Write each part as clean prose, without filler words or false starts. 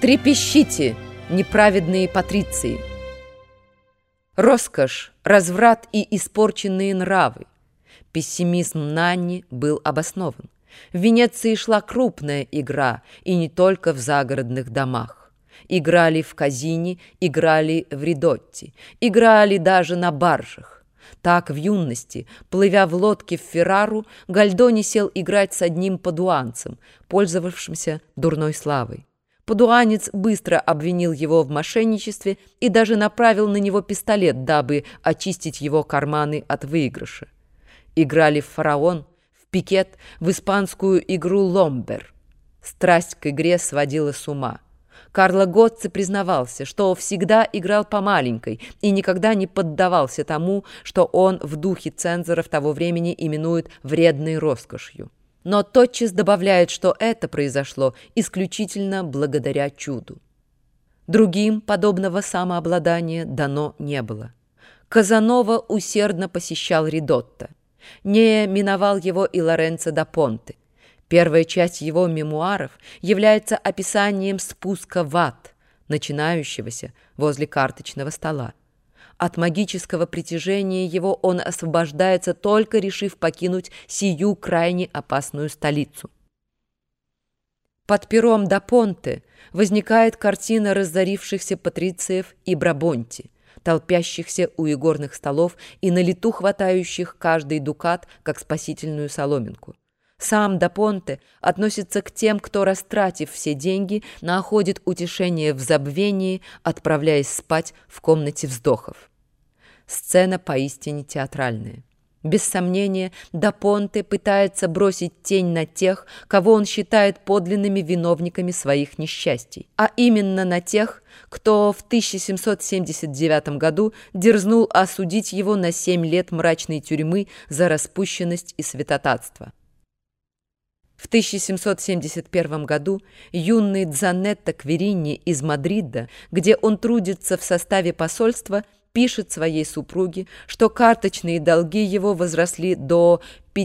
Трепещите, неправедные патриции! Роскошь, разврат и испорченные нравы. Пессимизм Нанни был обоснован. В Венеции шла крупная игра, и не только в загородных домах. Играли в казине, играли в ридотти, играли даже на баржах. Так в юности, плывя в лодке в Феррару, Гальдони сел играть с одним падуанцем, пользовавшимся дурной славой. Падуанец быстро обвинил его в мошенничестве и даже направил на него пистолет, дабы очистить его карманы от выигрыша. Играли в фараон, в пикет, в испанскую игру ломбер. Страсть к игре сводила с ума. Карло Гоцци признавался, что всегда играл по маленькой и никогда не поддавался тому, что он в духе цензоров того времени именует вредной роскошью. Но тотчас добавляет, что это произошло исключительно благодаря чуду. Другим подобного самообладания дано не было. Казанова усердно посещал ридотто. Не миновал его и Лоренцо да Понте. Первая часть его мемуаров является описанием спуска в ад, начинающегося возле карточного стола. От магического притяжения его он освобождается, только решив покинуть сию крайне опасную столицу. Под пером да Понте возникает картина разорившихся патрициев и Брабонти, толпящихся у игорных столов и на лету хватающих каждый дукат, как спасительную соломинку. Сам да Понте относится к тем, кто, растратив все деньги, находит утешение в забвении, отправляясь спать в комнате вздохов. Сцена поистине театральная. Без сомнения, да Понте пытается бросить тень на тех, кого он считает подлинными виновниками своих несчастий, а именно на тех, кто в 1779 году дерзнул осудить его на 7 лет мрачной тюрьмы за распущенность и святотатство. В 1771 году юный Дзанетто Кверини из Мадрида, где он трудится в составе посольства, пишет своей супруге, что карточные долги его возросли до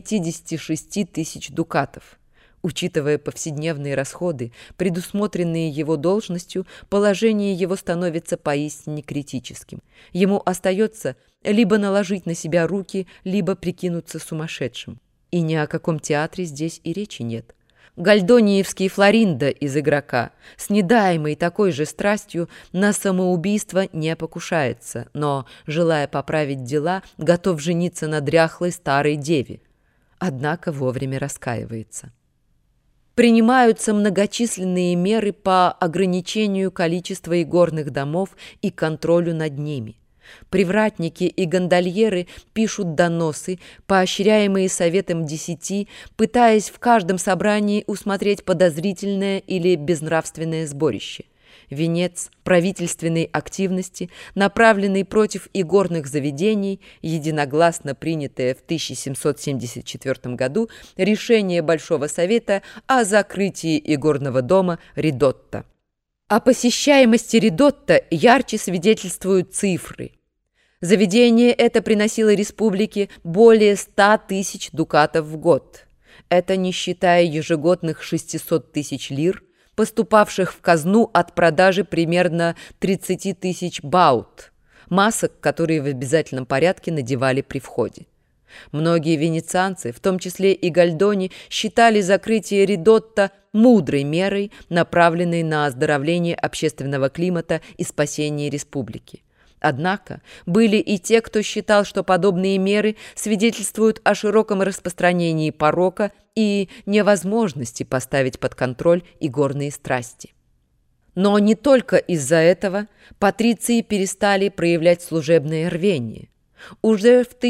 56 тысяч дукатов. Учитывая повседневные расходы, предусмотренные его должностью, положение его становится поистине критическим. Ему остается либо наложить на себя руки, либо прикинуться сумасшедшим. И ни о каком театре здесь и речи нет. Гальдониевский Флориндо из «Игрока» с недаемой такой же страстью на самоубийство не покушается, но, желая поправить дела, готов жениться на дряхлой старой деве. Однако вовремя раскаивается. Принимаются многочисленные меры по ограничению количества игорных домов и контролю над ними. Привратники и гондольеры пишут доносы, поощряемые Советом 10, пытаясь в каждом собрании усмотреть подозрительное или безнравственное сборище. Венец правительственной активности, направленный против игорных заведений, единогласно принятое в 1774 году решение Большого Совета о закрытии игорного дома Ридотто. О посещаемости Ридотто ярче свидетельствуют цифры. Заведение это приносило республике более 100 тысяч дукатов в год. Это не считая ежегодных 600 тысяч лир, поступавших в казну от продажи примерно 30 тысяч баут, масок, которые в обязательном порядке надевали при входе. Многие венецианцы, в том числе и Гальдони, считали закрытие Ридотто мудрой мерой, направленной на оздоровление общественного климата и спасение республики. Однако были и те, кто считал, что подобные меры свидетельствуют о широком распространении порока и невозможности поставить под контроль игорные страсти. Но не только из-за этого патриции перестали проявлять служебное рвение. Уже в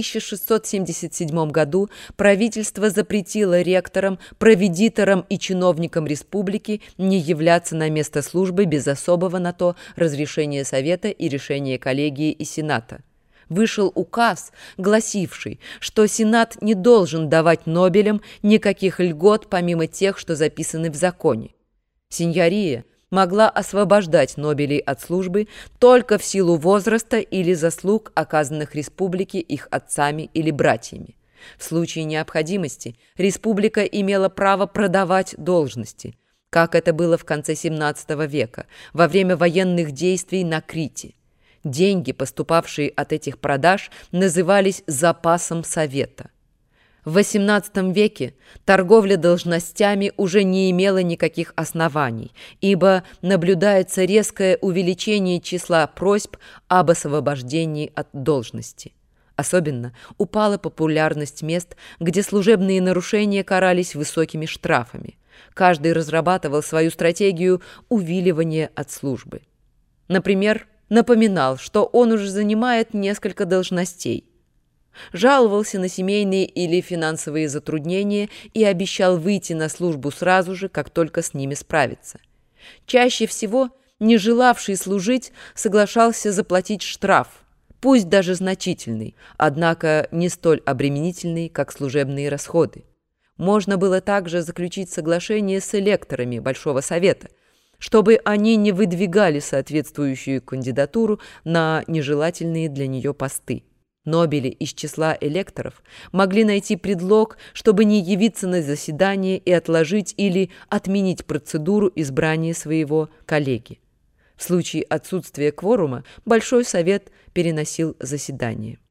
1677 году правительство запретило ректорам, провидиторам и чиновникам республики не являться на место службы без особого на то разрешения Совета и решения коллегии и Сената. Вышел указ, гласивший, что Сенат не должен давать нобелям никаких льгот помимо тех, что записаны в законе. Сеньория могла освобождать нобелей от службы только в силу возраста или заслуг, оказанных республике их отцами или братьями. В случае необходимости республика имела право продавать должности. как это было в конце XVII века, во время военных действий на Крите. Деньги, поступавшие от этих продаж, назывались запасом совета. В XVIII веке торговля должностями уже не имела никаких оснований, ибо наблюдается резкое увеличение числа просьб об освобождении от должности. Особенно упала популярность мест, где служебные нарушения карались высокими штрафами. Каждый разрабатывал свою стратегию увиливания от службы. Например, напоминал, что он уже занимает несколько должностей, жаловался на семейные или финансовые затруднения и обещал выйти на службу сразу же, как только с ними справится. Чаще всего не желавший служить соглашался заплатить штраф, пусть даже значительный, однако не столь обременительный, как служебные расходы. Можно было также заключить соглашение с электорами Большого Совета, чтобы они не выдвигали соответствующую кандидатуру на нежелательные для нее посты. Нобели из числа электоров могли найти предлог, чтобы не явиться на заседание и отложить или отменить процедуру избрания своего коллеги. В случае отсутствия кворума Большой Совет переносил заседание.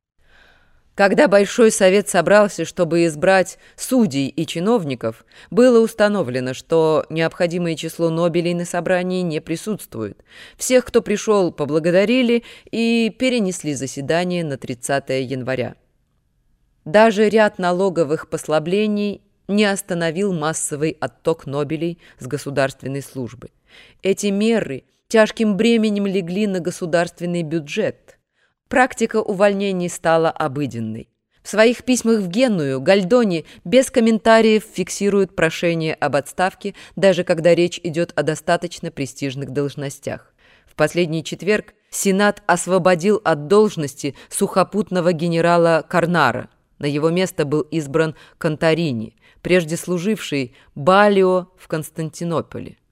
Когда Большой Совет собрался, чтобы избрать судей и чиновников, было установлено, что необходимое число нобелей на собрании не присутствует. Всех, кто пришел, поблагодарили и перенесли заседание на 30 января. Даже ряд налоговых послаблений не остановил массовый отток нобелей с государственной службы. Эти меры тяжким бременем легли на государственный бюджет. Практика увольнений стала обыденной. В своих письмах в Геную Гальдони без комментариев фиксирует прошение об отставке, даже когда речь идет о достаточно престижных должностях. В последний четверг Сенат освободил от должности сухопутного генерала Корнара. На его место был избран Конторини, прежде служивший Баллио в Константинополе.